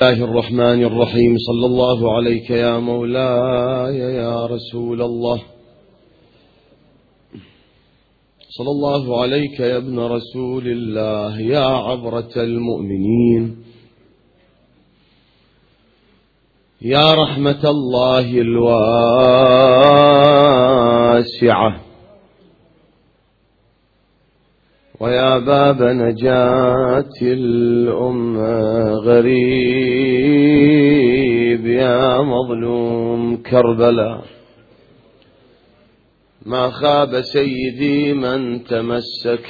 الله الرحمن الرحيم. صلى الله عليك يا مولاي يا رسول الله، صلى الله عليك يا ابن رسول الله يا عبرة المؤمنين، يا رحمة الله الواسعة، ويا باب نجاة الأمة، غريب يا مظلوم كربلاء. ما خاب سيدي من تمسك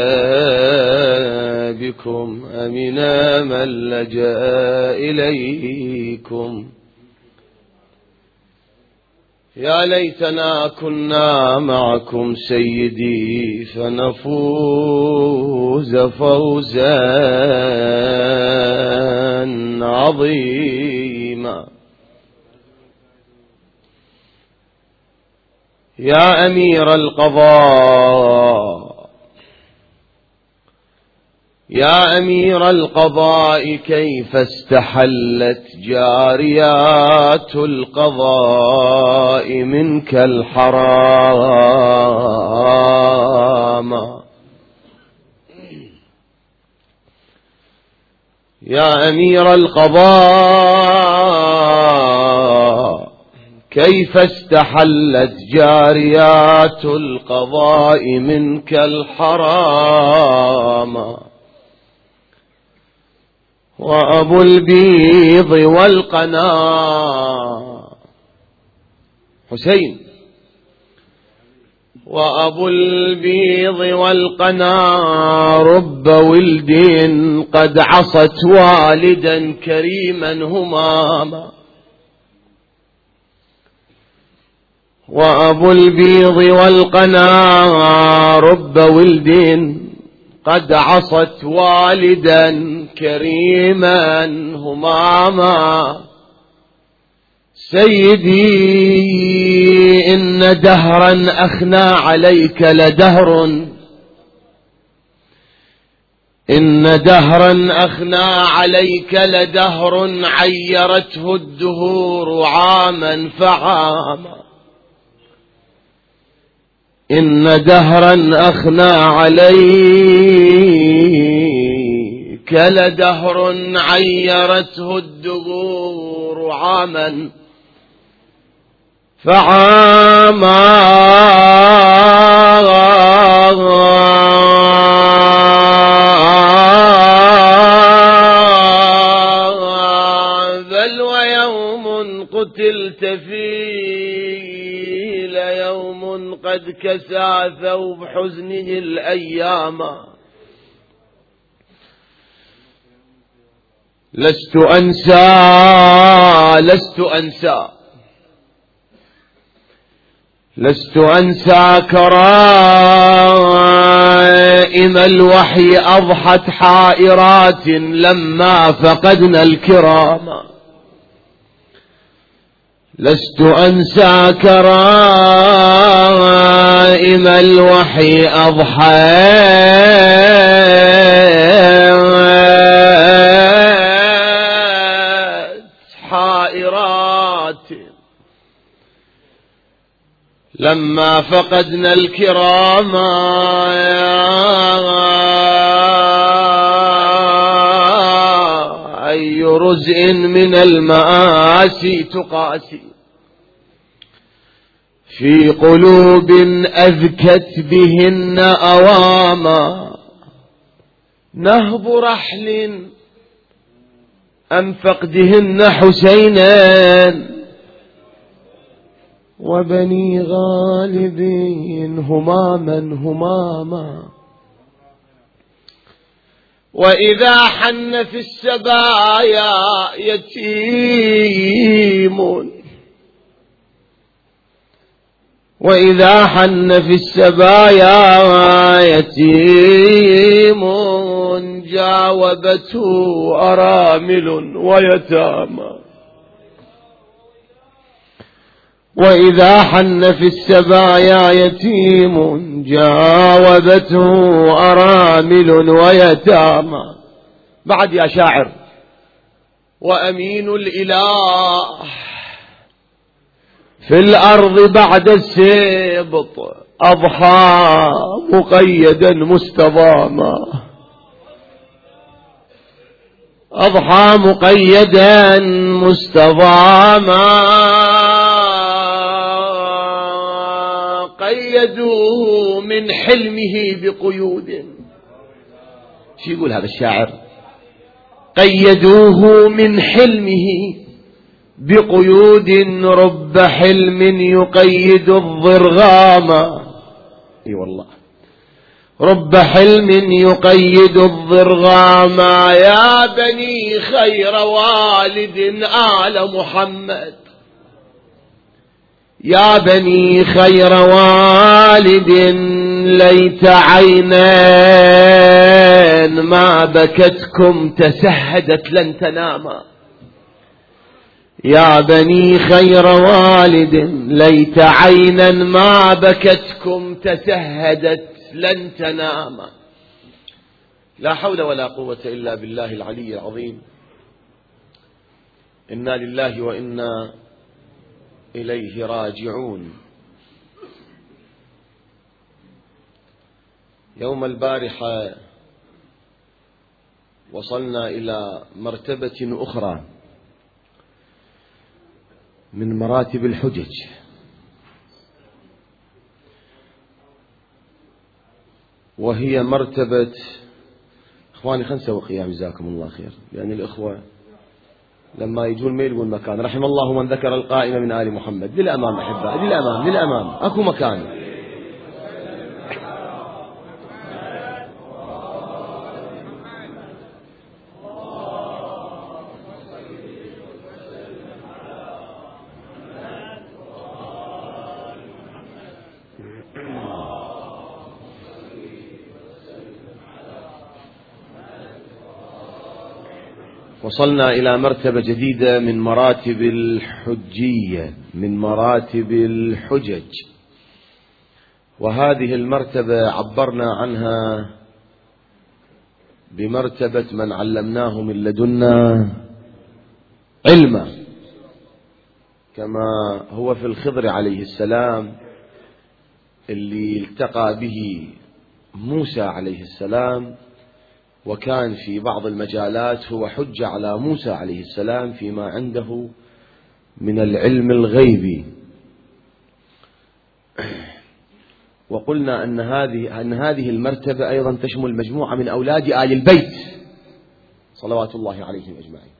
بكم، أمنا من لجأ إليكم. يا ليتنا كنا معكم سيدي فنفوز فوزا عظيما. يا أمير القضاء، يا أمير القضاء، كيف استحلت جاريات القضاء منك الحرام؟ يا أمير القضاء، كيف استحلت جاريات القضاء منك الحرام؟ وأبو البيض والقنا حسين، وأبو البيض والقنا رب ولد قد عصت والدا كريما هماما. وأبو البيض والقنا رب ولد قد عصت والدا كريما هماما. سيدي إن دهرا أخنى عليك لدهر، إن دهرا أخنى عليك لدهر، عيرته الدهور عاما فعاما. إن دهرا أخنى عليك لدهر، عيرته الدهور عاما فعاما. بل ويوم قتلت فيه ليوم قد كسى ثوب حزنه الأيام. لست أنسى، لست أنسى، لست أنسى كرائم الوحي أضحت حائرات لما فقدنا الكرام. لست أنسى كرائم الوحي أضحت حائرات لما فقدنا الكرام. أي رزء من المآسي تقاسي في قلوب أذكت بهن أواما. نهب رحل أم فقدهن حسينا، وبني غالب هماما هماما. وإذا حن في السبايا يتيم، وإذا حن في السبايا يتيم، جاوبته أرامل ويتامى. وإذا حن في السبايا يتيم، جاوبته أرامل ويتامى. بعد يا شاعر وأمين الإله في الأرض بعد السبط أضحى مقيدا مستضاما، أضحى مقيدا مستضاما، قيدوه من حلمه بقيود. شو يقول هذا الشاعر؟ قيدوه من حلمه بقيود، رب حلم يقيد الضرغام. اي والله، رب حلم يقيد الضرغام. يا بني خير والد آل محمد، يا بني خير والد ليت عينين ما بكتكم تسهدت لن تناما. يا بني خير والد ليت عينا ما بكتكم تسهدت لن تناما. لا حول ولا قوة إلا بالله العلي العظيم. إنا لله وإنا إليه راجعون. يوم البارحة وصلنا إلى مرتبة أخرى من مراتب الحجج، وهي مرتبة، إخواني خلنا نسوي قيام جزاكم الله خير، لأن الإخوة لما يجون ما يلقون مكان. رحم الله من ذكر القائمة من آل محمد. للأمام أحبائي، للأمام للأمام، أكو مكان. وصلنا إلى مرتبة جديدة من مراتب الحجية، من مراتب الحجج. وهذه المرتبة عبرنا عنها بمرتبة من علمناه من لدنا علما، كما هو في الخضر عليه السلام اللي التقى به موسى عليه السلام، وكان في بعض المجالات هو حجة على موسى عليه السلام فيما عنده من العلم الغيبي. وقلنا أن هذه المرتبة أيضا تشمل مجموعة من أولاد آل البيت صلوات الله عليهم أجمعين.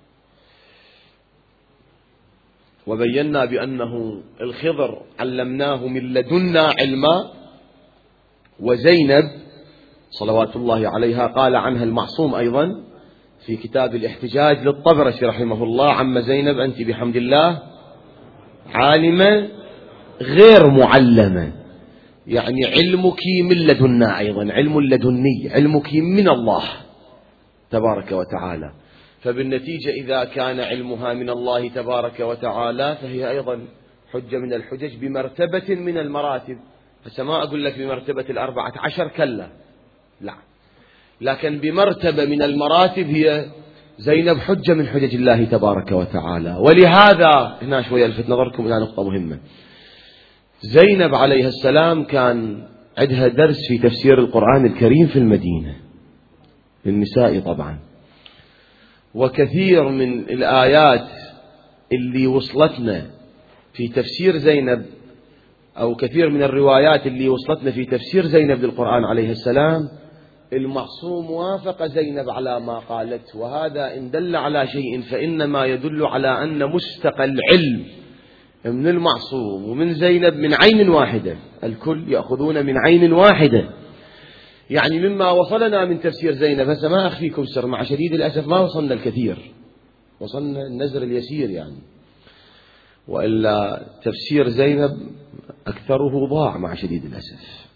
وبينا بأنه الخضر علمناه من لدنا علما، وزينب صلوات الله عليها قال عنها المعصوم أيضا في كتاب الاحتجاج للطبرسي رحمه الله: عم زينب أنت بحمد الله عالمة غير معلمة، يعني علمك من لدنا، أيضا علم لدني، علمك من الله تبارك وتعالى. فبالنتيجة إذا كان علمها من الله تبارك وتعالى فهي أيضا حجة من الحجج بمرتبة من المراتب. فسما أقول لك بمرتبة 14 كلا، لا، لكن بمرتبة من المراتب هي زينب حجة من حجج الله تبارك وتعالى. ولهذا هنا شوية ألفت نظركم إلى نقطة مهمة. زينب عليها السلام كان عندها درس في تفسير القرآن الكريم في المدينة للنساء طبعا، وكثير من الآيات اللي وصلتنا في تفسير زينب، أو كثير من الروايات اللي وصلتنا في تفسير زينب للقرآن عليه السلام، المعصوم وافق زينب على ما قالت. وهذا إن دل على شيء فإنما يدل على أن مستقى العلم من المعصوم ومن زينب من عين واحدة، الكل يأخذون من عين واحدة. يعني مما وصلنا من تفسير زينب، هسه ما أخفيكم سر، مع شديد الأسف ما وصلنا الكثير، وصلنا النزر اليسير يعني، وإلا تفسير زينب أكثره ضاع مع شديد الأسف.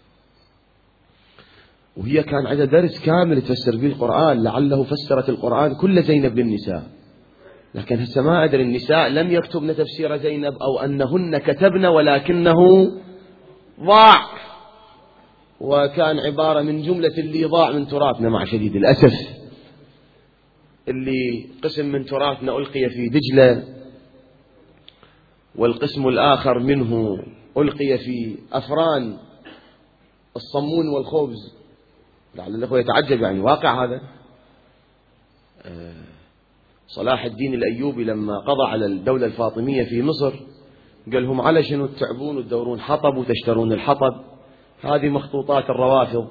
وهي كان عندها درس كامل تفسر به القرآن، لعله فسرت القرآن كل زينب للنساء، لكن هسه ما أدري النساء لم يكتبن تفسير زينب أو أنهن كتبن ولكنه ضاع، وكان عبارة من جملة اللي ضاع من تراثنا مع شديد الأسف. اللي قسم من تراثنا ألقي في دجلة، والقسم الآخر منه ألقي في أفران الصمون والخبز. لعل الأخوة يتعجب، يعني واقع هذا. صلاح الدين الأيوبي لما قضى على الدولة الفاطمية في مصر قال لهم على شنو تتعبون وتدورون حطب وتشترون الحطب؟ هذه مخطوطات الروافض،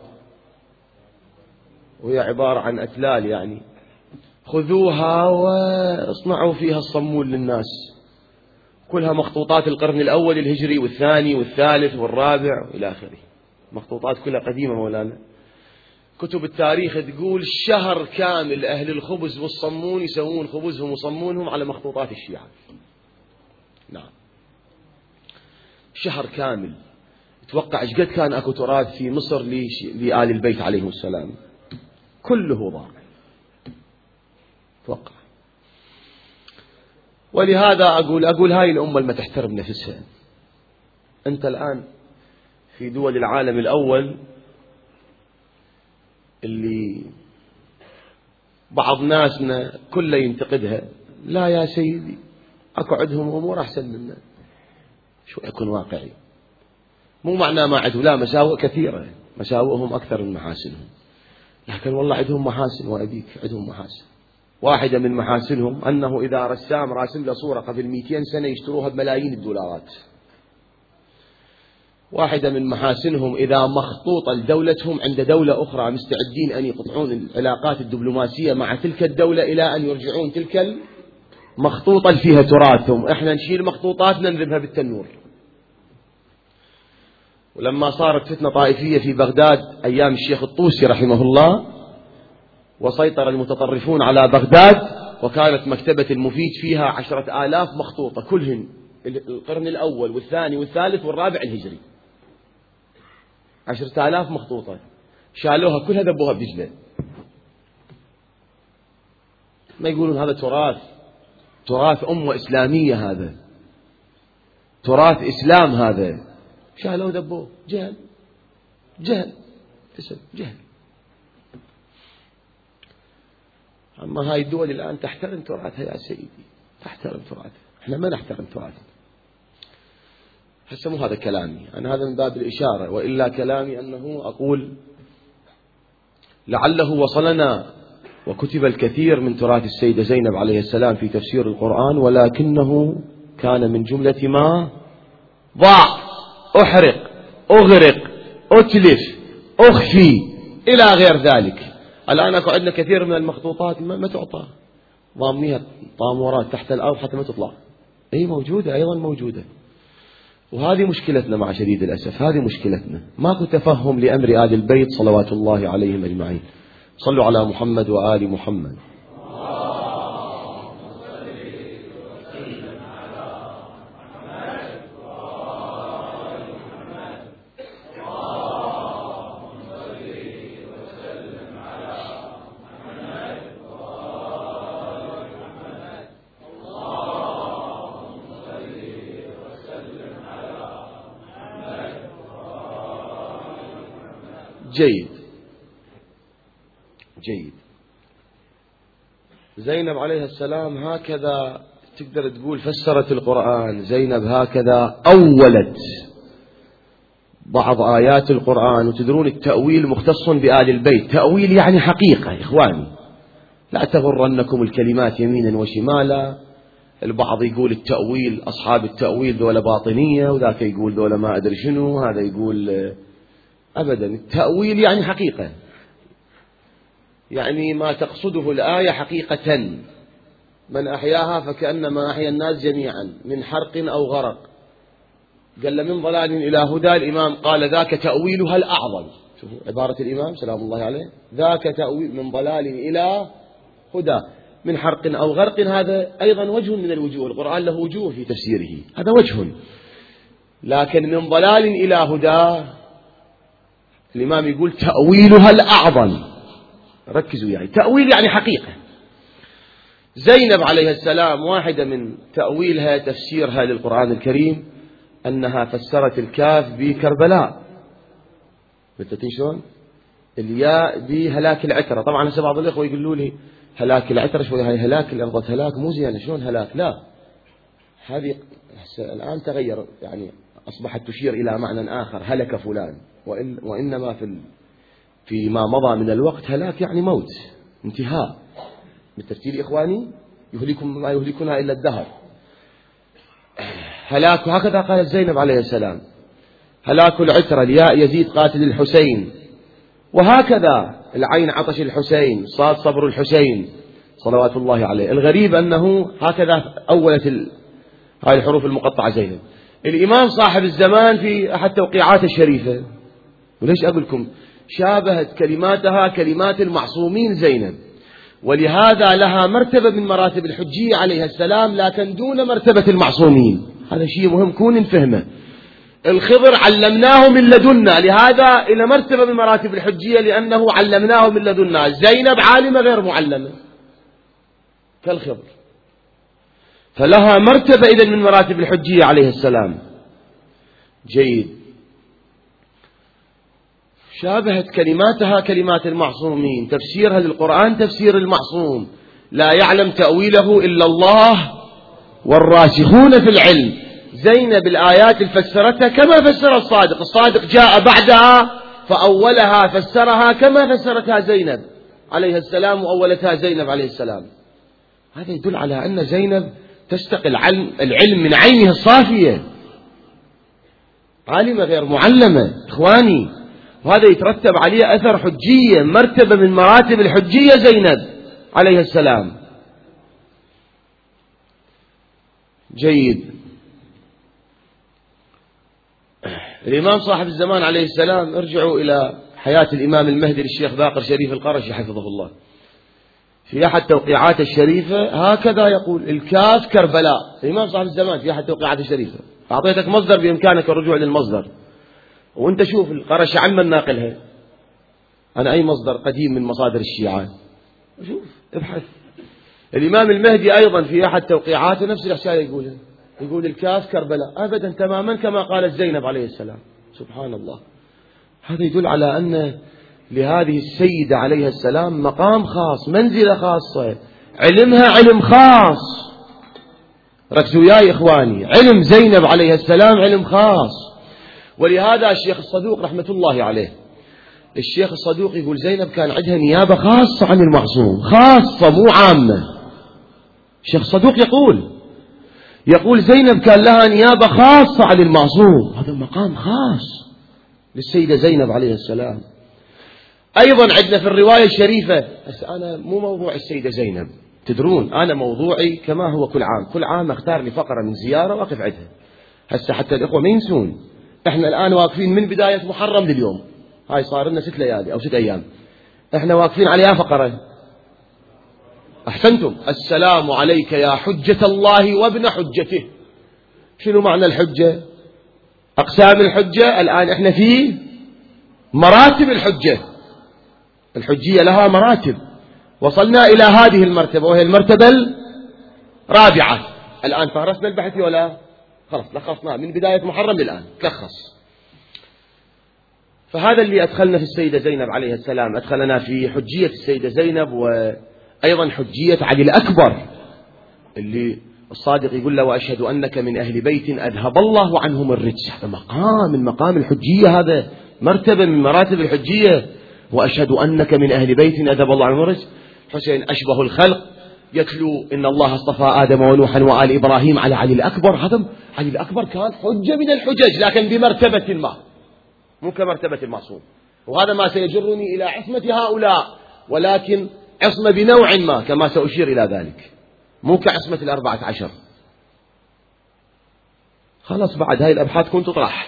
وهي عبارة عن أتلال، يعني خذوها واصنعوا فيها الصمون للناس. كلها مخطوطات القرن الأول الهجري والثاني والثالث والرابع إلى آخره، مخطوطات كلها قديمة مولانا. كتب التاريخ تقول شهر كامل أهل الخبز والصمون يسوون خبزهم وصمونهم على مخطوطات الشيعة. نعم، شهر كامل. توقع ايش قد كان اكو تراث في مصر لآل البيت عليهم السلام، كله ضاع. توقع. ولهذا أقول هاي الأمة اللي ما تحترم نفسها. أنت الآن في دول العالم الأول اللي بعض ناسنا كله ينتقدها، لا يا سيدي أكو عندهم أمور أحسن منا. شو يكون واقعي؟ مو معناه ما عندهم، لا، مساوئ كثيرة، مساوئهم أكثر من محاسنهم، لكن والله عندهم محاسن وأبيك عندهم محاسن. واحدة من محاسنهم أنه إذا رسام راسم له صورة قبل 200 سنة يشتروها بملايين الدولارات. واحدة من محاسنهم إذا مخطوطة لدولتهم عند دولة أخرى مستعدين أن يقطعون العلاقات الدبلوماسية مع تلك الدولة إلى أن يرجعون تلك المخطوطة اللي فيها تراثهم. إحنا نشيل مخطوطاتنا نذبها بالتنور. ولما صارت فتنة طائفية في بغداد أيام الشيخ الطوسي رحمه الله، وسيطر المتطرفون على بغداد، وكانت مكتبة المفيد فيها 10,000 مخطوطة كلهن القرن الأول والثاني والثالث والرابع الهجري. 10,000 مخطوطة شالوها كلها ذبوها بدجلة. ما يقولون هذا تراث أمة إسلامية، هذا تراث إسلام، هذا شالوه ذبوه. جهل جهل. أما هاي الدول الآن تحترم تراثها يا سيدي، تحترم تراثها. احنا ما نحترم تراثنا. هسه مو هذا كلامي، أنا هذا من باب الإشارة، وإلا كلامي أنه أقول لعله وصلنا وكتب الكثير من تراث السيدة زينب عليه السلام في تفسير القرآن، ولكنه كان من جملة ما ضاع، أحرق، أغرق، أتلف، أخفي إلى غير ذلك. الآن أكو عندنا كثير من المخطوطات ما تعطى، ضامنيها طامورات تحت الأرض حتى ما تطلع. أي موجودة، أيضا موجودة. وهذه مشكلتنا مع شديد الأسف، هذه مشكلتنا، ماكو تفهم لأمر آل البيت صلوات الله عليهم أجمعين. صلوا على محمد وآل محمد. جيد. زينب عليه السلام هكذا تقدر تقول فسرت القرآن. زينب هكذا أولت بعض آيات القرآن. وتدرون التأويل مختص بآل البيت، تأويل يعني حقيقة. إخواني لا تغرنكم الكلمات يمينا وشمالا. البعض يقول التأويل، أصحاب التأويل ذولا باطنية، وذاك يقول ذولا ما أدري شنو، هذا يقول أبدا. التأويل يعني حقيقة، يعني ما تقصده الآية حقيقة. من أحياها فكأنما أحيا الناس جميعا من حرق أو غرق. قال من ضلال إلى هدى. الإمام قال ذاك تأويلها الأعظم. شوفوا عبارة الإمام سلام الله عليه، ذاك تأويل من ضلال إلى هدى من حرق أو غرق. هذا أيضا وجه من الوجوه، القرآن له وجوه في تفسيره، هذا وجه. لكن من ضلال إلى هدى الإمام يقول تأويلها الأعظم. ركزوا، يعني تأويل يعني حقيقة. زينب عليه السلام واحدة من تأويلها تفسيرها للقرآن الكريم أنها فسرت الكاف بكربلاء، مثل شلون الياء بهلاك العترة. طبعا هسه بعض الإخوة يقولوا لي هلاك العترة شوي، هاي هلاك الأرض هلاك مو زين، شلون هلاك؟ لا، هذه الآن تغير، يعني أصبحت تشير إلى معنى آخر، هلك فلان، وإنما فيما مضى من الوقت هلاك يعني موت، انتهاء. بالترتيب إخواني، يهلكم ما يهلكنا إلا الدهر. هلاك، هكذا قالت زينب عليه السلام، هلاك العترة، الياء يزيد قاتل الحسين، وهكذا العين عطش الحسين، صاد صبر الحسين صلوات الله عليه. الغريب أنه هكذا أولت هاي الحروف المقطعة زينب. الإمام صاحب الزمان في أحد توقيعات الشريفة، وليش أقولكم شابهت كلماتها كلمات المعصومين زينب، ولهذا لها مرتبة من مراتب الحجية عليها السلام، لكن دون مرتبة المعصومين. هذا شيء مهم كون نفهمه. الخضر علمناه من لدنا، لهذا إلى مرتبة من مراتب الحجية لأنه علمناه من لدنا. زينب عالمة غير معلمة كالخضر، فلها مرتبة إذن من مراتب الحجية عليه السلام. جيد. شابهت كلماتها كلمات المعصومين، تفسيرها للقرآن تفسير المعصوم، لا يعلم تأويله إلا الله والراسخون في العلم. زينب الآيات فسرتها كما فسر الصادق، الصادق جاء بعدها فأولها فسرها كما فسرتها زينب عليه السلام وأولتها زينب عليه السلام. هذا يدل على أن زينب تستقي العلم من عينها الصافية، عالمة غير معلمة إخواني، وهذا يترتب عليه أثر حجية، مرتبة من مراتب الحجية زينب عليه السلام. جيد. الإمام صاحب الزمان عليه السلام، ارجعوا إلى حياة الإمام المهدي للشيخ باقر شريف القرشي حفظه الله، في أحد توقيعات الشريفة هكذا يقول: الكاف كربلاء. الإمام صاحب الزمان في أحد توقيعات الشريفة، أعطيتك مصدر بإمكانك الرجوع للمصدر، وأنت شوف القرشي عن من ناقلها. أنا أي مصدر قديم من مصادر الشيعة، شوف ابحث. الإمام المهدي أيضا في أحد توقيعاته نفس الأشياء يقولها، يقول الكاف كربلاء أبدا تماما كما قالت زينب عليه السلام. سبحان الله. هذا يدل على أن لهذه السيدة عليها السلام مقام خاص، منزلة خاصة، علمها علم خاص. ركزوا يا إخواني، علم زينب عليها السلام علم خاص. ولهذا الشيخ الصدوق رحمة الله عليه، الشيخ الصدوق يقول زينب كان عندها نيابة خاصة عن المعصوم، خاصة مو عامة. الشيخ الصدوق يقول زينب كان لها نيابة خاصة عن المعصوم، هذا مقام خاص للسيدة زينب عليه السلام. أيضا عندنا في الرواية الشريفة، بس أنا مو موضوع السيدة زينب، تدرون أنا موضوعي كما هو كل عام أختار لي فقرة من زيارة وأقف عندها. هسه حتى الإخوة ما ينسون، إحنا الآن واقفين من بداية محرم لليوم، هاي صار لنا 6 ليالي أو 6 أيام، إحنا واقفين عليها فقرة. أحسنتم. السلام عليك يا حجة الله وابن حجته. شنو معنى الحجة؟ أقسام الحجة. الآن إحنا في مراتب الحجة، الحجية لها مراتب، وصلنا إلى هذه المرتبة وهي المرتبة الرابعة. الآن فهرسنا البحث ولا خلاص لخصناه من بداية محرم للآن تلخص. فهذا اللي أدخلنا في السيدة زينب عليه السلام، أدخلنا في حجية السيدة زينب، وأيضا حجية علي الأكبر اللي الصادق يقول له: وأشهد أنك من أهل بيت أذهب الله عنهم الرجس. هذا مقام من مقام الحجية، هذا مرتبة من مراتب الحجية. وأشهد أنك من أهل بيت أذهب الله عنهم الرجس. حسين أشبه الخلق يتلو إن الله اصطفى آدم ونوحا وآل إبراهيم على علي الأكبر. هذا علي الأكبر كان حجة من الحجج، لكن بمرتبة ما، مو كمرتبة المعصوم. وهذا ما سيجرني إلى عصمة هؤلاء، ولكن عصمة بنوع ما كما سأشير إلى ذلك، مو كعصمة 14. خلاص بعد هاي الأبحاث كنت تطرح.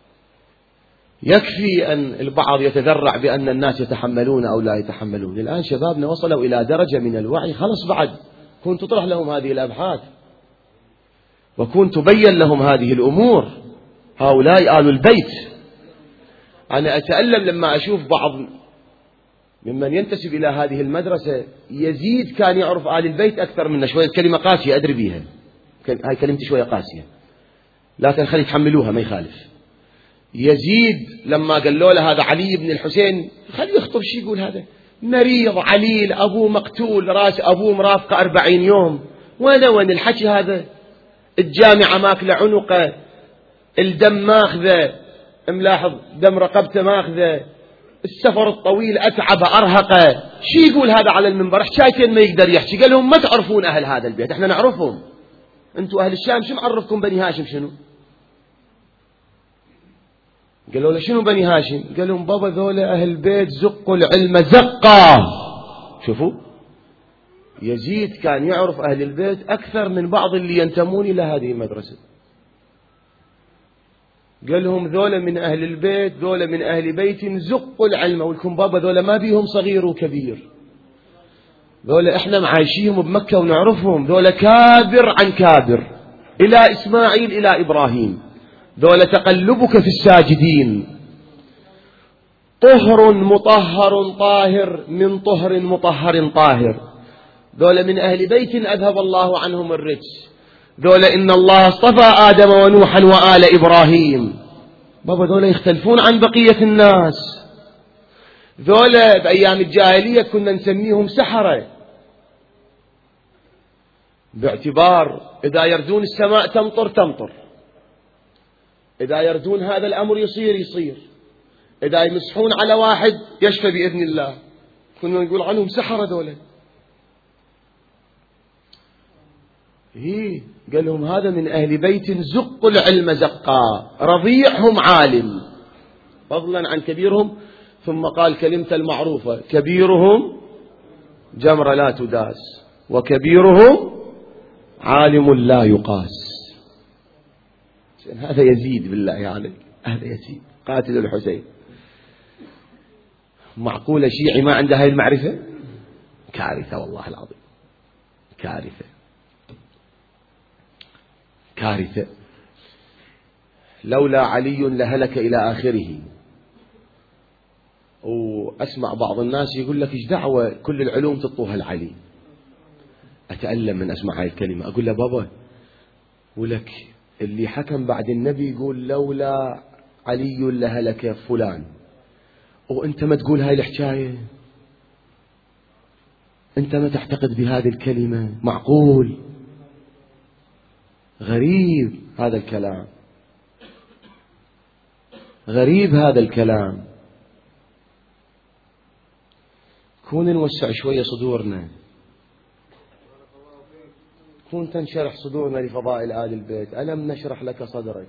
يكفي أن البعض يتذرع بأن الناس يتحملون أو لا يتحملون. الآن شبابنا وصلوا إلى درجة من الوعي، خلاص بعد كنت تطرح لهم هذه الأبحاث وكنت تبين لهم هذه الأمور. هؤلاء آل البيت. أنا أتألم لما أشوف بعض ممن ينتسب إلى هذه المدرسة، يزيد كان يعرف آل البيت أكثر منا شوية. كلمة قاسية أدري بيها، هاي كلمتي شوية قاسية، لكن خلي يتحملوها ما يخالف. يزيد لما قالوا له هذا علي بن الحسين، خلي يخطب شي يقول هذا مريض عليل، أبوه مقتول، راس أبوه مرافقة 40 يوم. وين الحكي هذا؟ الجامعة ماكلة عنقه، الدم ماخذه، ملاحظ دم رقبته ماخذه، السفر الطويل أتعب أرهقه. شي يقول هذا على المنبر؟ حكايتين ما يقدر يحكي. قال لهم ما تعرفون أهل هذا البيت، احنا نعرفهم، انتم أهل الشام شو معرفكم بني هاشم شنو؟ قالوا له شنو بني هاشم؟ قال لهم بابا ذولا أهل البيت زقوا العلم زقا. شوفوا، يزيد كان يعرف أهل البيت أكثر من بعض اللي ينتمون إلى هذه المدرسة. قال لهم ذولا من أهل البيت، ذولا من أهل بيت زقوا العلم. ولكم بابا ذولا ما بيهم صغير وكبير، ذولا احنا معايشيهم بمكة ونعرفهم، ذولا كابر عن كابر إلى إسماعيل إلى إبراهيم، ذولا تقلبك في الساجدين، طهر مطهر طاهر من طهر مطهر طاهر. ذولا من أهل بيت أذهب الله عنهم الرجس، ذولا إن الله اصطفى آدم ونوحا وآل إبراهيم. بابا ذولا يختلفون عن بقية الناس، ذولا بأيام الجاهلية كنا نسميهم سحرة، باعتبار إذا يردون السماء تمطر تمطر، إذا يردون هذا الأمر يصير يصير، إذا يمسحون على واحد يشفى بإذن الله. كنا نقول عنهم سحرة ذولا. قال لهم هذا من أهل بيت زقوا العلم زقا، رضيعهم عالم فضلا عن كبيرهم. ثم قال كلمة المعروفة: كبيرهم جمرة لا تداس، وكبيرهم عالم لا يقاس. هذا يزيد بالله عليك، هذا يزيد قاتل الحسين. معقولة شيعي ما عنده هاي المعرفة؟ كارثة والله العظيم، كارثة كارثة. لولا علي لهلك إلى آخره. وأسمع بعض الناس يقول لك إيش دعوة كل العلوم تطوها لعلي. أتألم من أسمع هاي الكلمة. أقول له بابا ولك اللي حكم بعد النبي يقول لولا علي لهلك فلان، وأنت ما تقول هاي الحكاية، أنت ما تعتقد بهذه الكلمة. معقول؟ غريب هذا الكلام، غريب هذا الكلام. كون نوسع شوية صدورنا، كون تنشرح صدورنا لفضائل آل البيت. ألم نشرح لك صدرك؟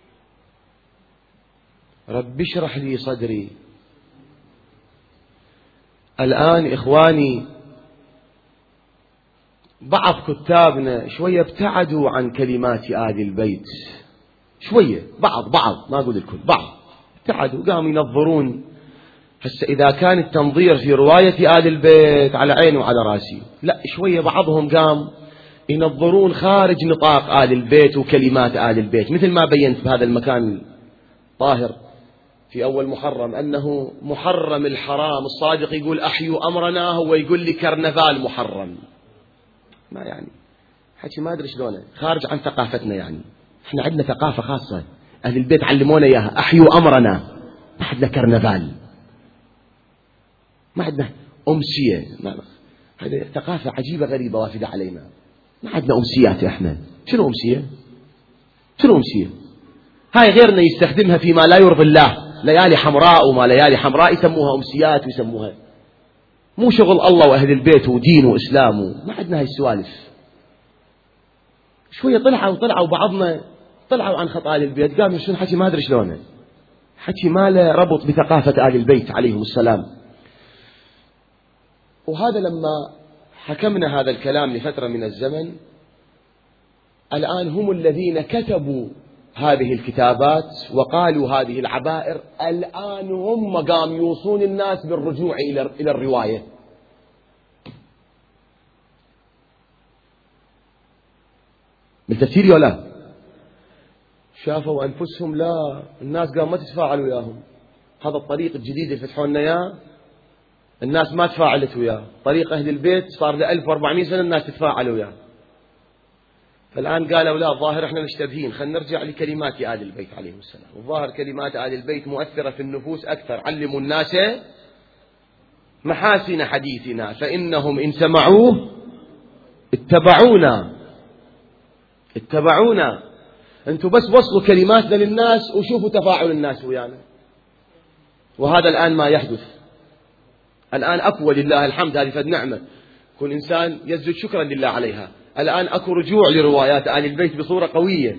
رب اشرح لي صدري. الآن إخواني بعض كتابنا شوية ابتعدوا عن كلمات آل البيت شوية، بعض ما أقول الكل، بعض ابتعدوا، قاموا ينظرون. هسه إذا كان التنظير في رواية آل البيت على عيني وعلى راسي، لا شوية بعضهم قام ينظرون خارج نطاق آل البيت وكلمات آل البيت. مثل ما بينت بهذا المكان الطاهر في أول محرم أنه محرم الحرام. الصادق يقول أحيوا أمرنا، هو يقول لي كرنفال محرم. ما يعني حكي ما أدري شلونه، خارج عن ثقافتنا. يعني احنا عندنا ثقافة خاصة، أهل البيت علمونا إياها. أحيوا أمرنا، ما عندنا كرنفال، ما عندنا أمسية. هذه ثقافة عجيبة غريبة وافدة علينا. ما عندنا أمسيات احنا. شنو أمسية؟ شنو أمسية؟ هاي غيرنا يستخدمها فيما لا يرضي الله، ليالي حمراء وما ليالي حمراء يسموها أمسيات ويسموها. مو شغل الله وأهل البيت ودين وإسلام. ما عندنا هاي السوالف. شوية طلعوا بعضنا طلعوا عن خط آل البيت، قالوا شنو حكي ما أدري شلونه، حكي ما له ربط بثقافة آل البيت عليهم السلام. وهذا لما حكمنا هذا الكلام لفترة من الزمن، الآن هم الذين كتبوا هذه الكتابات وقالوا هذه العبائر، الآن هم قام يوصون الناس بالرجوع إلى الرواية. بالتفسير ولا شافوا أنفسهم لا الناس قام ما تتفاعل وياهم. هذا الطريق الجديد اللي فتحوا لنا إياه الناس ما تفاعلت وياه. طريق أهل البيت صار له 1400 سنة الناس تتفاعل وياه. فالآن قالوا لا الظاهر احنا مشتبهين، خلينا نرجع لكلمات آل البيت عليهم السلام. الظاهر كلمات آل البيت مؤثرة في النفوس أكثر. علموا الناس محاسن حديثنا فإنهم إن سمعوه اتبعونا. أنتم بس وصلوا كلماتنا للناس وشوفوا تفاعل الناس ويانا. وهذا الآن ما يحدث الآن أكو لله الحمد، هذه فد نعمة كل إنسان يسجد شكرا لله عليها. الآن أكو رجوع لروايات آل البيت بصورة قوية.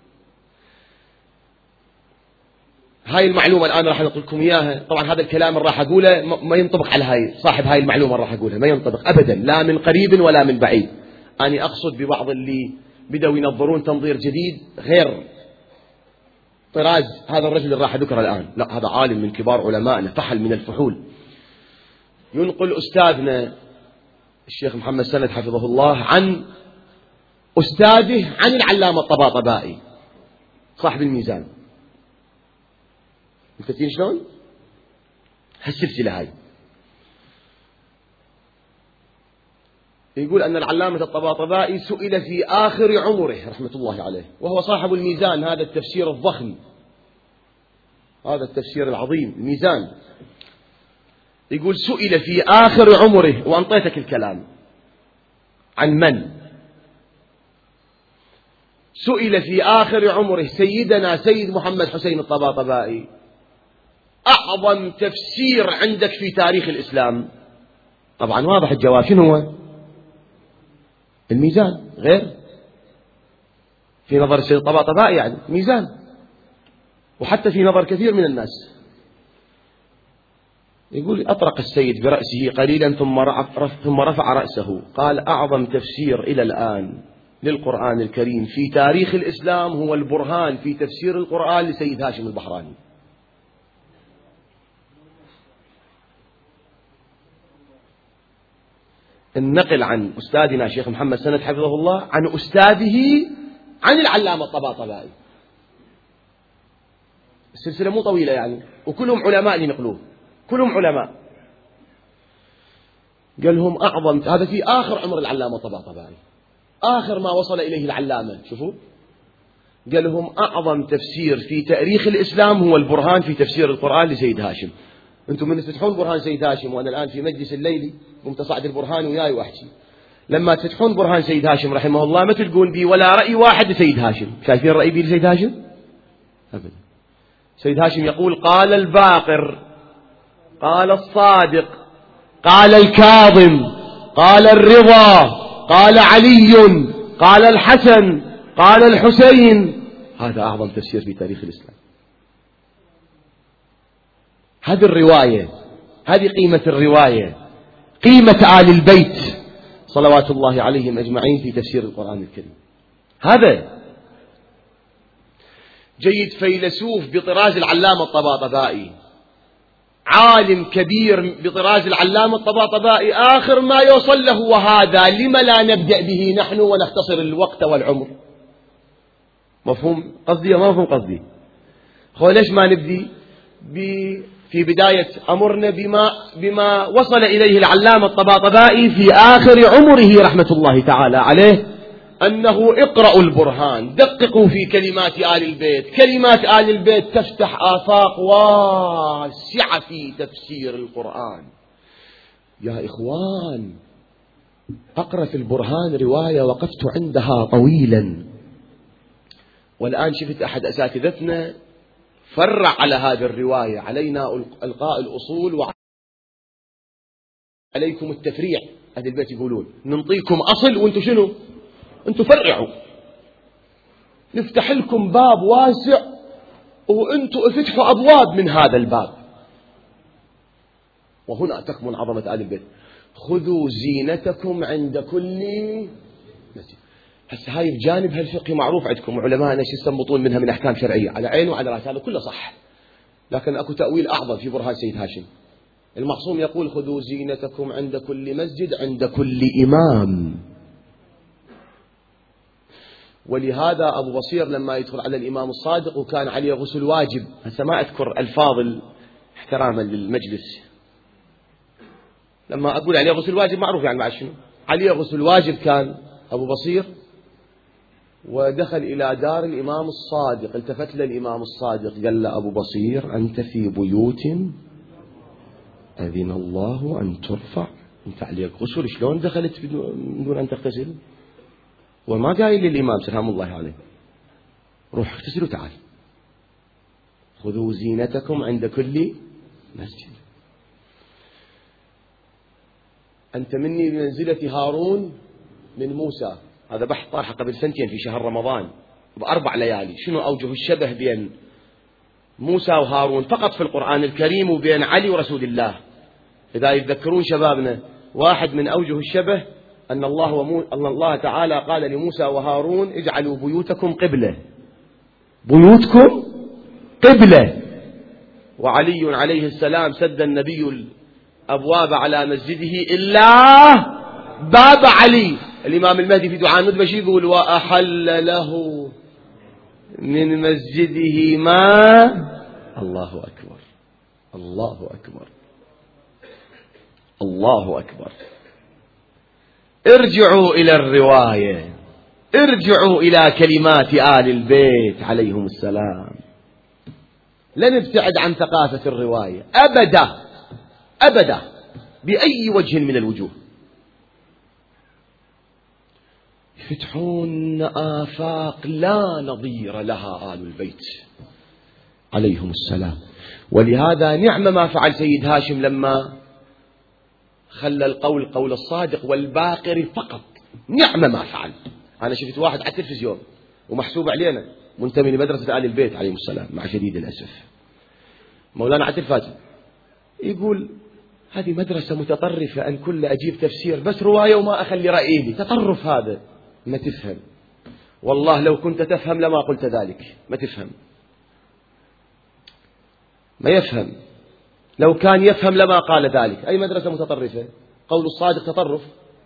هاي المعلومة الآن راح نقول لكم إياها. طبعا هذا الكلام اللي راح أقوله ما ينطبق على هاي صاحب هاي المعلومة اللي راح أقولها، ما ينطبق أبدا لا من قريب ولا من بعيد. أنا أقصد ببعض اللي بدأوا ينظرون تنظير جديد غير طراز هذا الرجل اللي راح أذكره الآن. لا، هذا عالم من كبار علمائنا، فحل من الفحول. ينقل أستاذنا الشيخ محمد سند حفظه الله عن أستاذه عن العلامة الطباطبائي صاحب الميزان. مفتين شلون؟ هالسلسلة هاي. يقول أن العلامة الطباطبائي سئل في آخر عمره رحمة الله عليه، وهو صاحب الميزان، هذا التفسير الضخم، هذا التفسير العظيم الميزان. يقول سئل في آخر عمره، وأنطيتك الكلام عن من سئل في آخر عمره سيدنا سيد محمد حسين الطباطبائي: أعظم تفسير عندك في تاريخ الإسلام؟ طبعا واضح الجواب، شنو هو؟ الميزان. غير في نظر السيد الطباطبائي يعني ميزان، وحتى في نظر كثير من الناس. يقول أطرق السيد برأسه قليلا ثم رفع رأسه قال: أعظم تفسير إلى الآن للقرآن الكريم في تاريخ الإسلام هو البرهان في تفسير القرآن لسيد هاشم البحراني. النقل عن أستاذنا شيخ محمد سند حفظه الله عن أستاذه عن العلامة الطباطبائي. السلسلة مو طويلة يعني، وكلهم علماء اللي نقلوه، كلهم علماء. قال لهم أعظم، هذا في آخر عمر العلامة الطباطبائي، آخر ما وصل إليه العلامة. شوفوا، قال لهم أعظم تفسير في تاريخ الإسلام هو البرهان في تفسير القرآن لسيد هاشم. أنتم من تفتحون برهان سيد هاشم، وأنا الآن في مجلس الليلي قمت أصعد البرهان وياي وأحكي، لما تفتحون برهان سيد هاشم رحمه الله ما تلقون بي ولا رأي واحد لسيد هاشم. شايفين رأي بي لسيد هاشم؟ أبدا. سيد هاشم يقول: قال الباقر، قال الصادق، قال الكاظم، قال الرضا، قال علي، قال الحسن، قال الحسين. هذا أعظم تفسير في تاريخ الإسلام. هذه الرواية، هذه قيمة الرواية، قيمة آل البيت صلوات الله عليهم أجمعين في تفسير القرآن الكريم. هذا جيد. فيلسوف بطراز العلامة الطباطبائي، عالم كبير بطراز العلامة الطباطبائي، آخر ما يوصل له وهذا لما لا نبدأ به نحن ونختصر الوقت والعمر؟ مفهوم قصدي ما مفهوم قصدي؟ ليش ما نبدي في بداية أمرنا بما وصل إليه العلامة الطباطبائي في آخر عمره رحمة الله تعالى عليه، أنه اقرأوا البرهان، دققوا في كلمات آل البيت. كلمات آل البيت تفتح آفاق واسعة في تفسير القرآن. يا إخوان، أقرأ في البرهان رواية وقفت عندها طويلا، والآن شفت أحد أساتذتنا فرع على هذه الرواية: علينا إلقاء الأصول وعليكم التفريع. أهل البيت يقولون ننطيكم أصل وأنتم شنو؟ أنتم فرعوا، نفتح لكم باب واسع وأنتم افتحوا أبواب من هذا الباب. وهنا تكمن عظمة آل البيت: خذوا زينتكم عند كل مسجد. هسه هاي الجانب الفقهي معروف عندكم، علماءنا شو يستنبطون منها من أحكام شرعية على عين وعلى رأس، هذا كله صح. لكن أكو تأويل أعظم في برهان سيد هاشم. المعصوم يقول: خذوا زينتكم عند كل مسجد عند كل إمام. ولهذا أبو بصير لما يدخل على الإمام الصادق وكان عليه غسل واجب، هسه ما أذكر ألفاظ احتراما للمجلس، لما أقول عليه غسل واجب معروف يعني بعد شنو، عليه غسل واجب كان أبو بصير، ودخل إلى دار الإمام الصادق، التفت له الإمام الصادق قال له: أبو بصير أنت في بيوت أذن الله أن ترفع. أنت عليك غسل، شلون دخلت بدون أن تغتسل؟ وما قايل للإمام سلام الله عليه روح اغتسل وتعال، خذوا زينتكم عند كل مسجد. أنت مني بمنزلة هارون من موسى. هذا بحث طرح قبل سنتين في شهر رمضان ب4 ليالي. شنو أوجه الشبه بين موسى وهارون فقط في القرآن الكريم وبين علي ورسول الله؟ إذا يتذكرون شبابنا، واحد من أوجه الشبه أن الله تعالى قال لموسى وهارون اجعلوا بيوتكم قبلة، بيوتكم قبلة. وعلي عليه السلام سد النبي الأبواب على مسجده إلا باب علي. الإمام المهدي في دعاء الندبة يقول وأحل له من مسجده ما. الله أكبر، الله أكبر، الله أكبر. ارجعوا إلى الرواية، ارجعوا إلى كلمات آل البيت عليهم السلام. لا نبتعد عن ثقافة الرواية أبدا أبدا بأي وجه من الوجوه. يفتحون آفاق لا نظير لها آل البيت عليهم السلام. ولهذا نعم ما فعل سيد هاشم لما خلى القول قول الصادق والباقر فقط. نعم ما فعل. أنا شفت واحد على التلفزيون ومحسوب علينا منتمي لمدرسة آل البيت عليهم السلام مع شديد الأسف، مولانا عبد الفاتح يقول هذه مدرسة متطرفة، أن كل أجيب تفسير بس رواية وما أخلي رأيي لي. تطرف هذا. ما تفهم والله، لو كنت تفهم لما قلت ذلك. ما تفهم، ما يفهم. لو كان يفهم لما قال ذلك. أي مدرسة متطرفة؟ قول الصادق تطرف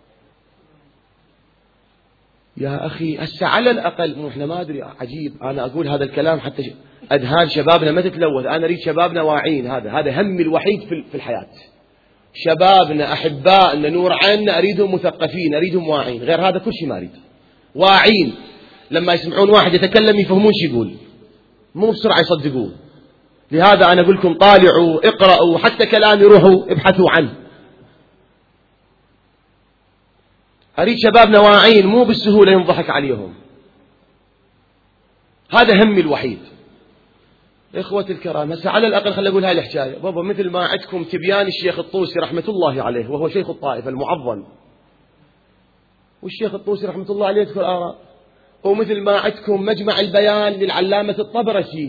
يا أخي. هسه على الأقل إحنا ما أدري، عجيب أنا أقول هذا الكلام حتى أذهان شبابنا ما تتلوث. أنا أريد شبابنا واعين، هذا همي الوحيد في الحياة. شبابنا أحبائنا نور عنا أريدهم مثقفين، أريدهم واعين. غير هذا كل شيء ما أريد. واعين لما يسمعون واحد يتكلم يفهمون شو يقول، مو بسرعة يصدقون. لهذا أنا أقول لكم طالعوا اقرأوا، حتى كلامي روحوا ابحثوا عنه. أريد شبابنا واعين، مو بالسهولة ينضحك عليهم. هذا همي الوحيد. إخوة الكرام، هسه على الأقل خلي أقول هاي الحكاية. بابا مثل ما عندكم تبيان الشيخ الطوسي رحمة الله عليه وهو شيخ الطائفة المعظم، والشيخ الطوسي رحمة الله عليه يذكر آراء، ومثل ما عندكم مجمع البيان للعلامة الطبرسي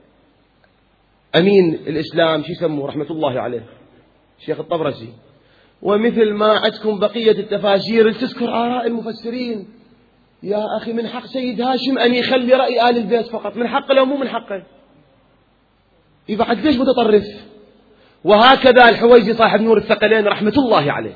أمين الإسلام شو يسموه رحمة الله عليه الشيخ الطبرسي، ومثل ما عندكم بقية التفاسير اللي تذكر آراء المفسرين. يا أخي من حق سيد هاشم أن يخلي رأي آل البيت فقط، من حقه لو مو من حقه. يبقى ليش متطرف؟ وهكذا الحويزي صاحب نور الثقلين رحمة الله عليه،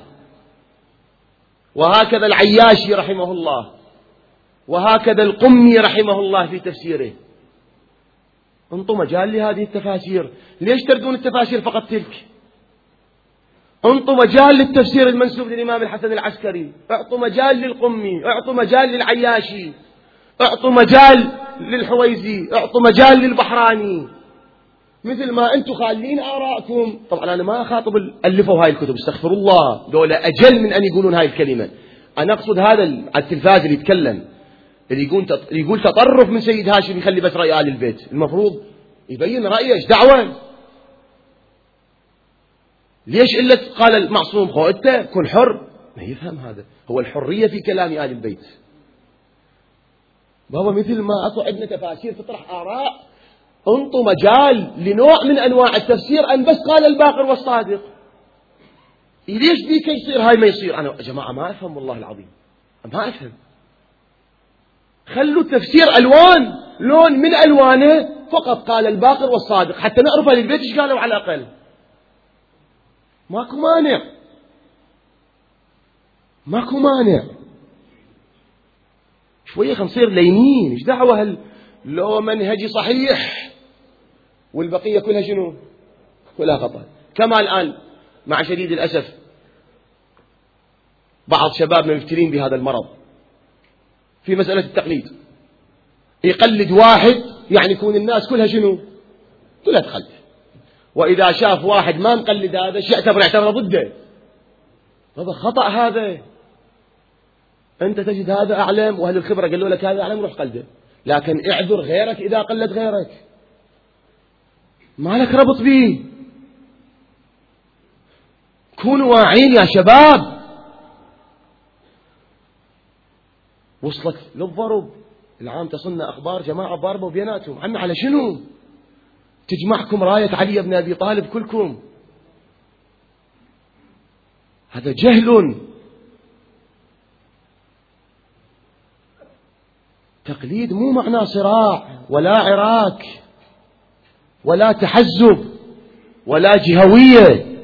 وهكذا العياشي رحمه الله، وهكذا القمي رحمه الله في تفسيره. انطوا مجال لهذه التفاسير. ليش تردون التفاسير فقط تلك؟ انطوا مجال للتفسير المنسوب للإمام الحسن العسكري، اعطوا مجال للقمي، اعطوا مجال للعياشي، اعطوا مجال للحويزي، اعطوا مجال للبحراني. مثل ما أنتم خالين آراءكم. طبعا أنا ما أخاطب ألفوا هاي الكتب، استغفر الله، دولة أجل من أن يقولون هاي الكلمة. أنا أقصد هذا التلفاز اللي يتكلم، اللي يقول تطرف من سيد هاشم يخلي بس رأي آل البيت. المفروض يبين رأيه، ايش دعوة؟ ليش إلا قال المعصوم خو أنت كن حر؟ ما يفهم هذا. هو الحرية في كلام آل البيت. بابا مثل ما أكو عندنا تفاسير تطرح آراء، انطوا مجال لنوع من أنواع التفسير أن بس قال الباقر والصادق. ليش بيك يصير هاي ما يصير؟ أنا يا جماعة ما أفهم والله العظيم، ما أفهم. خلوا التفسير ألوان، لون من ألوانه فقط قال الباقر والصادق، حتى نعرف أهل البيت إيش قالوا على الأقل. ماكو مانع، ماكو مانع. شوية خنصير لينين، إيش دعوة لو منهجي صحيح والبقية كلها شنو؟ كلها خطأ. كما الآن مع شديد الأسف بعض شبابنا مفترين بهذا المرض في مسألة التقليد. يقلد واحد يعني يكون الناس كلها شنو؟ كلها تقلد. وإذا شاف واحد ما مقلد هذا يعتبر ضده. هذا خطأ. هذا أنت تجد هذا أعلم وأهل الخبرة قالوا لك هذا أعلم، روح قلده، لكن اعذر غيرك إذا قلد غيرك، ما لك ربط به. كونوا واعين يا شباب. وصلت للضرب العام تصلنا أخبار جماعة ضاربوا بيناتهم، عم على شنو؟ تجمعكم راية علي بن أبي طالب كلكم. هذا جهل. تقليد مو معناه صراع ولا عراك ولا تحزب ولا جهوية.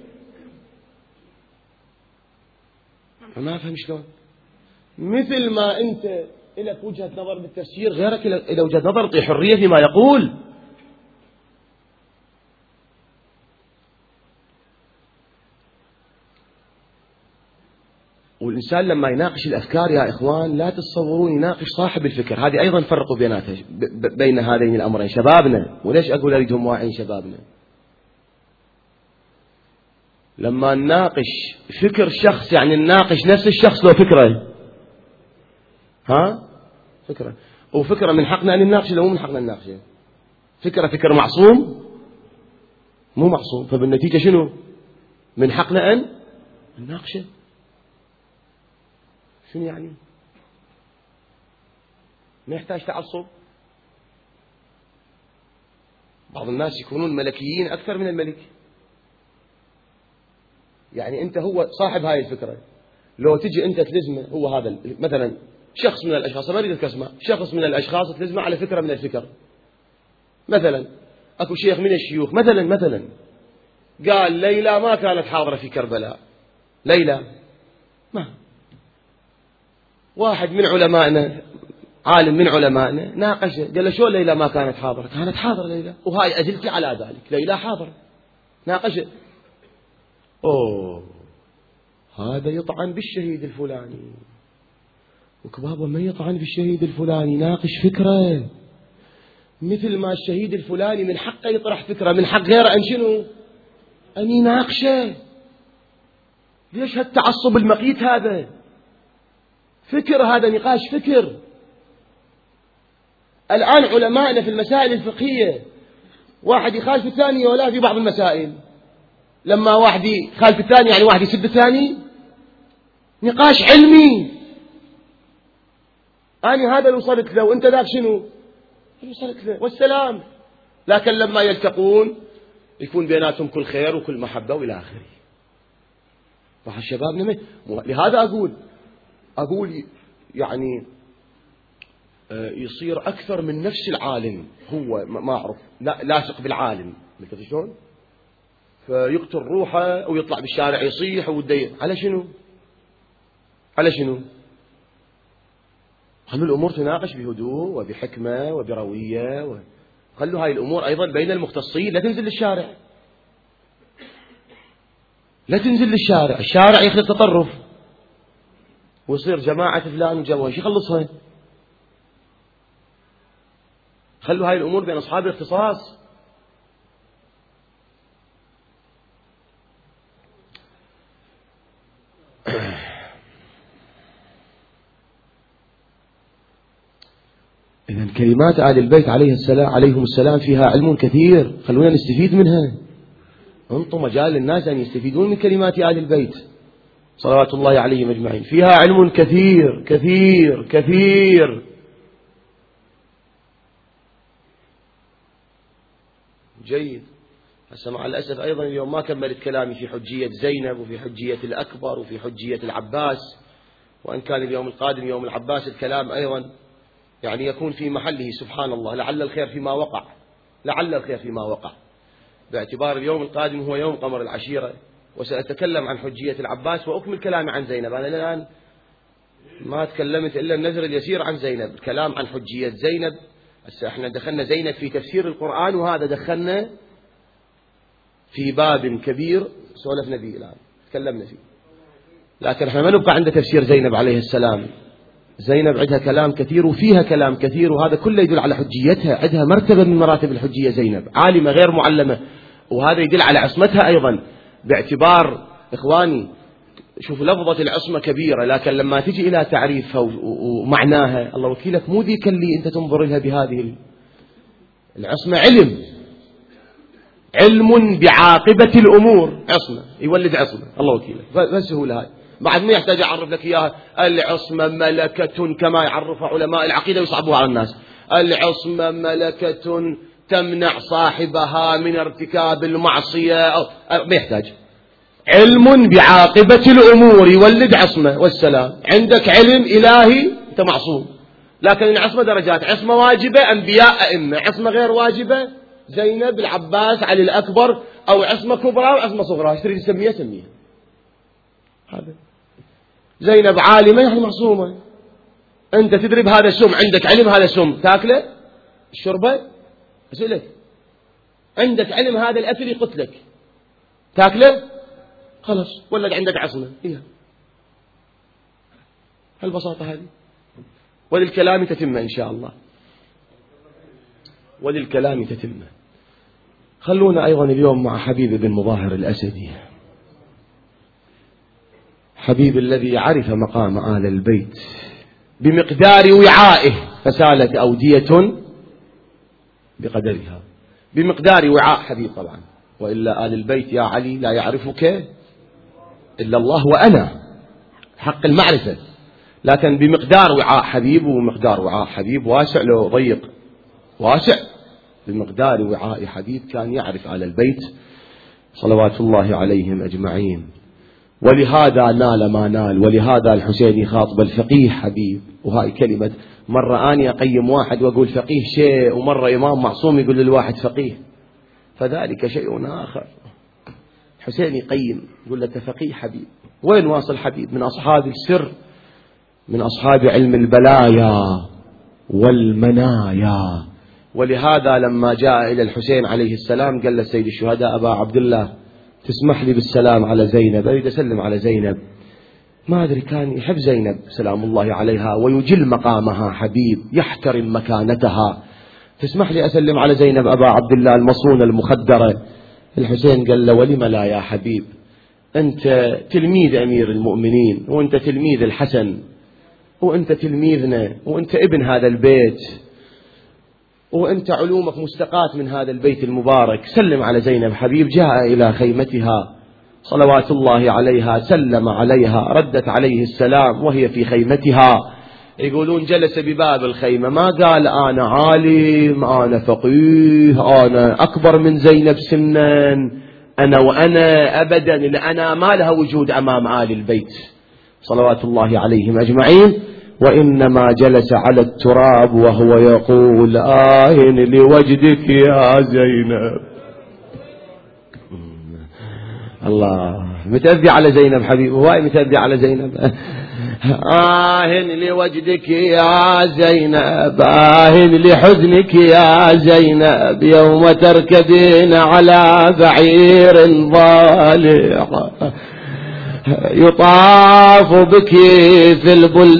ما أفهم شلون. مثل ما أنت لك وجهة نظر بالتفسير، غيرك إلى وجهة نظر، في حرية فيما يقول. والإنسان لما يناقش الأفكار يا إخوان لا تتصورون يناقش صاحب الفكر. هذه أيضا فرقوا بين هذين الأمرين شبابنا. وليش أقول أريدهم واعين شبابنا؟ لما نناقش فكر شخص يعني نناقش نفس الشخص لو فكرة، فكرة وفكرة من حقنا أن نناقشه لو مو من حقنا نناقشه. فكر معصوم؟ مو معصوم. فبالنتيجة شنو؟ من حقنا أن نناقشه. شنو يعني؟ ما يحتاج تعصب. بعض الناس يكونون ملكيين أكثر من الملك. يعني أنت هو صاحب هاي الفكرة، لو تجي أنت تلزمه، هو هذا مثلا شخص من الأشخاص، ما أريد أذكر اسمه، شخص من الأشخاص تلزمه على فكرة من الفكر. مثلا أكو شيخ من الشيوخ مثلا قال ليلى ما كانت حاضرة في كربلاء. ليلى ما واحد من علمائنا، عالم من علمائنا، ناقشه قال له شو ليلى ما كانت حاضرة؟ كانت حاضرة ليلى، وهاي أدلتي على ذلك، ليلى حاضرة. ناقشه. هذا يطعن بالشهيد الفلاني. وكبابا ما يطعن بالشهيد الفلاني، ناقش فكرة. مثل ما الشهيد الفلاني من حقه يطرح فكرة، من حق غيره أن شنو؟ أن يناقشه. ليش هالتعصب المقيت هذا؟ فكر، هذا نقاش فكر. الآن علماءنا في المسائل الفقهية واحد يخالف الثاني ولا في بعض المسائل، لما واحد يخالف الثاني يعني واحد يسب الثاني. نقاش علمي. أنا هذا اللي وصلت له، وأنت ذاك شنو؟ وصلت له والسلام. لكن لما يلتقون يكون بيناتهم كل خير وكل محبة وإلى آخره. فالشباب لهذا أقول يعني يصير أكثر من نفس العالم، هو ما أعرف لاصق بالعالم، مثل شلون؟ فيقتل روحه ويطلع بالشارع يصيح ويدي على شنو؟ على شنو؟ خلوا الأمور تناقش بهدوء وبحكمة وبروية، خلوا هاي الأمور أيضا بين المختصين. لا تنزل للشارع، لا تنزل للشارع، الشارع يخلق تطرف ويصير جماعة فلان وجماعة، شو يخلصها؟ خلوا هاي الأمور بين أصحاب الاختصاص. إذن كلمات آل البيت عليهم السلام فيها علم كثير، خلونا نستفيد منها. انطوا مجال للناس أن يستفيدون من كلمات آل البيت صلوات الله عليهم أجمعين، فيها علم كثير كثير كثير. جيد. هسه مع الأسف أيضا اليوم ما كملت كلامي في حجية زينب وفي حجية الأكبر وفي حجية العباس، وأن كان اليوم القادم يوم العباس الكلام أيضا يعني يكون في محله. سبحان الله، لعل الخير فيما وقع، لعل الخير فيما وقع، باعتبار اليوم القادم هو يوم قمر العشيرة، وسأتكلم عن حجية العباس وأكمل كلامي عن زينب. أنا الآن ما تكلمت إلا النذر اليسير عن زينب، الكلام عن حجية زينب. هسه احنا دخلنا زينب في تفسير القرآن، وهذا دخلنا في باب كبير سولفنا فيه الآن، تكلمنا فيه، لكن احنا ما نبقى عند تفسير زينب عليه السلام. زينب عندها كلام كثير وفيها كلام كثير، وهذا كله يدل على حجيتها. عندها مرتبة من مراتب الحجية زينب، عالمة غير معلمة، وهذا يدل على عصمتها أيضا، باعتبار إخواني شوف لفظة العصمة كبيرة، لكن لما تجي إلى تعريفها ومعناها الله وكيلك مو ذيك اللي أنت تنظر لها بهذه العصمة. علم بعاقبة الأمور، عصمة يولد عصمة، الله وكيلك بسهولة هاي، بعد ما يحتاج أعرف لك إياها. العصمة ملكة كما يعرفها علماء العقيدة ويصعبوها على الناس. العصمة ملكة تمنع صاحبها من ارتكاب المعصية، ما يحتاج. علم بعاقبة الأمور يولد عصمة والسلام. عندك علم إلهي أنت معصوم، لكن العصمة درجات، عصمة واجبة أنبياء أئمة، عصمة غير واجبة زينب العباس علي الأكبر، أو عصمة كبرى وعصمة صغرى، ايش تريد تسميها سميها. هذا زينب عالمة يعني معصومة. أنت تدري بهذا السم، عندك علم هذا السم تاكله الشربة، أسألك عندك علم هذا الأكل يقتلك تاكله خلاص ولد عندك عصمة إياها. هالبساطة هذه. وللكلام تتم إن شاء الله، وللكلام تتم. خلونا أيضا اليوم مع حبيب بن مظاهر الأسدي، حبيب الذي عرف مقام آل البيت بمقدار وعائه، فسالت أودية بقدرها، بمقدار وعاء حبيب طبعا، وإلا آل البيت يا علي لا يعرفك إلا الله وأنا، حق المعرفة، لكن بمقدار وعاء حبيب. ومقدار وعاء حبيب واسع لو ضيق واسع، بمقدار وعاء حبيب كان يعرف آل البيت صلوات الله عليهم أجمعين، ولهذا نال ما نال. ولهذا الحسين يخاطب الفقيه حبيب، وهاي كلمة مرة أني أقيم واحد وأقول فقيه شيء، ومرة إمام معصوم يقول للواحد فقيه، فذلك شيء آخر. حسين يقيم يقول لك فقيه حبيب. وين واصل حبيب؟ من أصحاب السر، من أصحاب علم البلايا والمنايا. ولهذا لما جاء إلى الحسين عليه السلام قال له سيد الشهداء أبا عبد الله تسمح لي بالسلام على زينب، أريد أسلم على زينب. ما أدري كان يحب زينب سلام الله عليها ويجل مقامها حبيب، يحترم مكانتها. تسمح لي أسلم على زينب أبا عبد الله المصونة المخدرة. الحسين قال له ولم لا يا حبيب، أنت تلميذ أمير المؤمنين، وأنت تلميذ الحسن، وأنت تلميذنا، وأنت ابن هذا البيت، وأنت علومك مستقاة من هذا البيت المبارك. سلم على زينب. حبيب جاء إلى خيمتها صلوات الله عليها، سلم عليها، ردت عليه السلام وهي في خيمتها. يقولون جلس بباب الخيمة، ما قال أنا عالم، أنا فقيه، أنا أكبر من زينب سنا، أنا وأنا، أبدا. لأنا ما لها وجود أمام آل البيت صلوات الله عليهم أجمعين. وإنما جلس على التراب وهو يقول لوجدك يا زينب. الله متأذي على زينب حبيبي، هواي متأذي على زينب. لوجدك يا زينب، لحزنك يا زينب، يوم تركبين على بعير ضالع، يطاف بك في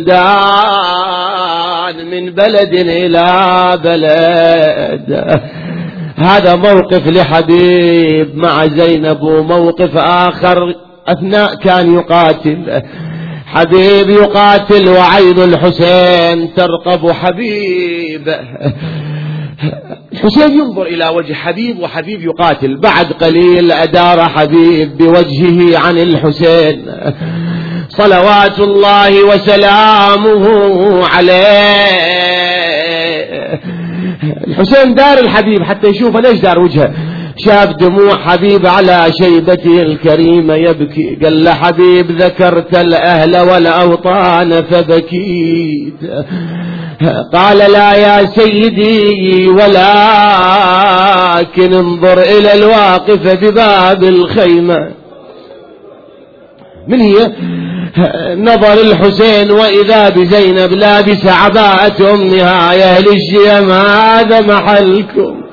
البلدان من بلد إلى بلد. هذا موقف لحبيب مع زينب. وموقف آخر أثناء كان يقاتل حبيب، يقاتل وعين الحسين ترقب حبيب. الحسين ينظر إلى وجه حبيب وحبيب يقاتل. بعد قليل أدار حبيب بوجهه عن الحسين صلوات الله وسلامه عليه. الحسين دار الحبيب حتى يشوفه، ليش دار وجهه؟ شاف دموع حبيب على شيبته الكريمة يبكي. قال له حبيب ذكرت الأهل والأوطان فبكيت. قال لا يا سيدي، ولكن انظر إلى الواقف بباب الخيمة. من هي؟ نظر الحسين وإذا بزينب لابس عباءة أمها. يا أهل الشيم هذا محلكم.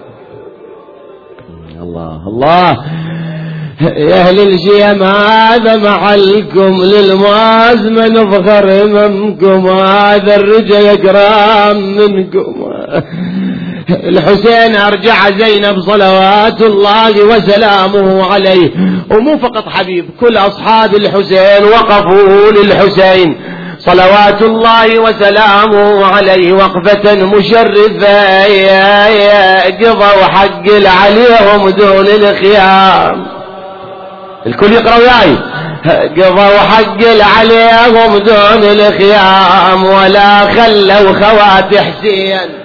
الله الله، يا أهل الشيم هذا محلكم، للموازمة نفخر منكم، هذا الرجل يكرام منكم. الحسين أرجع زينب صلوات الله وسلامه عليه. ومو فقط حبيب، كل أصحاب الحسين وقفوا للحسين صلوات الله وسلامه عليه وقفة مشرفة، قضوا حق عليهم دون الخيام. الكل يقرأ وياي. قضوا حق عليهم دون الخيام، ولا خلوا خوات حسين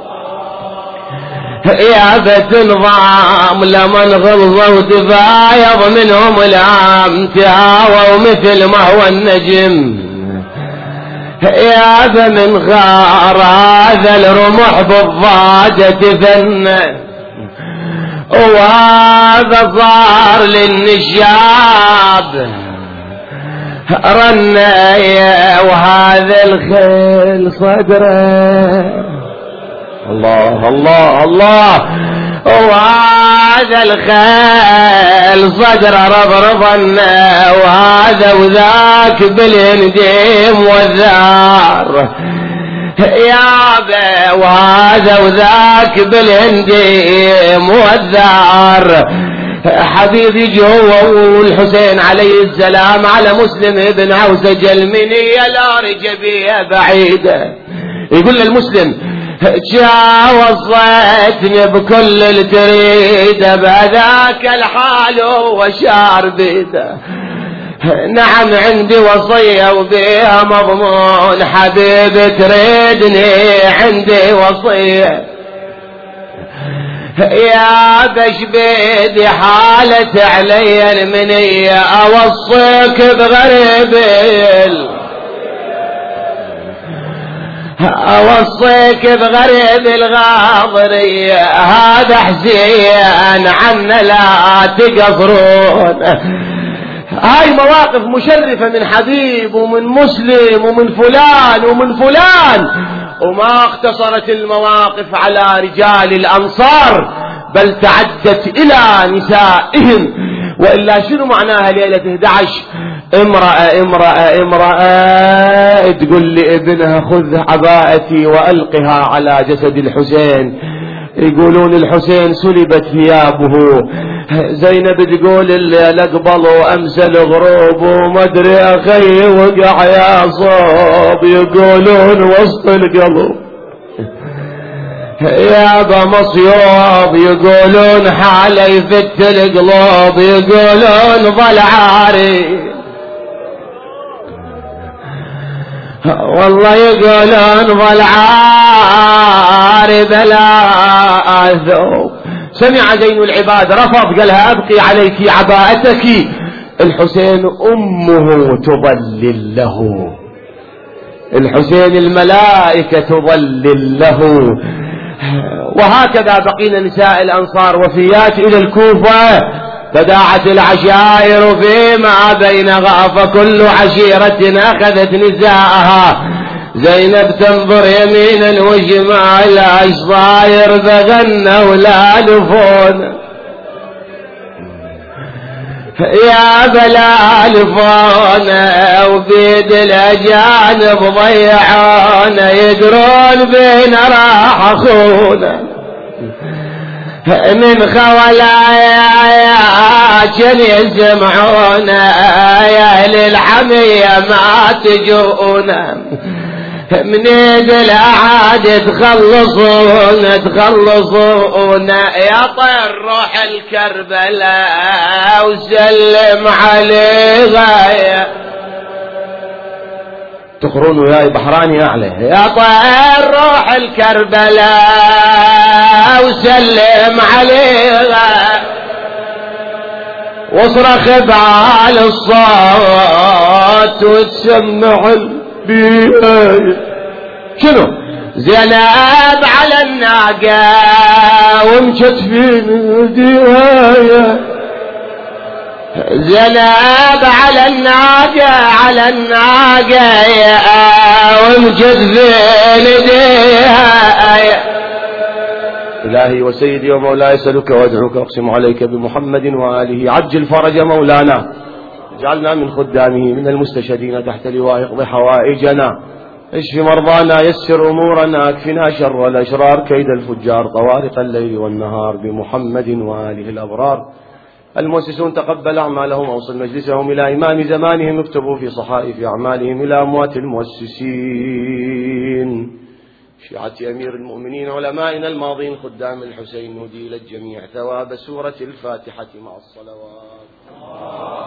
يا بيت نظام. لمن غلظوا تفايض منهم العام، تهاووا مثل ما هو النجم. يا ذا من غار هذا الرمح بالضاجة تفنى، وهذا صار للنشاب رناية، وهذا الخيل صدره. الله الله الله. وهذا الخيل صدر رضرضنا، وهذا وذاك بالهنديم والذار يا بي، وهذا وذاك بالهنديم والذار. حبيبي جوا والحسين عليه السلام على مسلم ابن عوسج المنية لا رجبية بعيدة. يقول للمسلم جاوزتني بكل التريد، بذاك الحال وشار بيده. نعم عندي وصية وبيها مضمون، حبيبي تريدني عندي وصية. يا بش بيدي حالة علي المنية، أوصيك بغريب، أوصيك بغريب الغاضرية. هذا حسين عنا لا تقصرون. هاي مواقف مشرفة من حبيب ومن مسلم ومن فلان ومن فلان، وما اختصرت المواقف على رجال الأنصار بل تعدت إلى نسائهم. وإلا شنو معناها ليلة 11؟ امرأة تقول لابنها خذ عباءتي وألقها على جسد الحسين. يقولون الحسين سلبت ثيابه. زينب تقول اللي اقبله امس الغروب وما ادري اخي وقع يا صوب. يقولون وسط القلب يا ابا مصيوب، يقولون حاله يفت القلوب، يقولون ظل عاري والله، يقولون ظل عاري بلا ذوب. سمع زين العباد رفض، قالها ابقي عليك عباءتك. الحسين امه تظلل له، الحسين الملائكة تظلل له. وهكذا بقينا نساء الأنصار وفيات إلى الكوفة، فداعت العشائر فيما بينها، فكل عشيرة أخذت نساءها. زينب تنظر يمينا وشمالا، ايش صاير بغنى ولا لفون يا بلا لفون، وبيد الأجانب ضيعونا، يدرون بين راح أخونا من خوالايا كن يسمعونا، يا أهل الحمية ما تجونا، من يد الأعاد تخلصونا يا طير روح الكربلاء وسلم عليها. تقرون وياي بحراني أعلى. يا طير روح الكربلاء وسلم عليها، واصرخ بعال الصوت وتسمع البيئة. شنو؟ زينب على الناقة ومشت في نديها، زينب على الناقة ومشت في نديها. إلهي وسيدي ومولاي أسألك وأدعوك أقسم عليك بمحمد وآله عجل فرج مولانا، اجعلنا من خدامه من المستشهدين تحت لواء اقض حوائجنا اشف مرضانا، يسر أمورنا، اكفنا شر الأشرار، كيد الفجار، طوارق الليل والنهار، بمحمد وآله الأبرار. المؤسسون تقبل أعمالهم، أوصل مجلسهم إلى إمام زمانهم، اكتبوا في صحائف أعمالهم إلى أموات المؤسسين. شيعة أمير المؤمنين علمائنا الماضين خدام الحسين، نديل الجميع ثواب سورة الفاتحة مع الصلوات.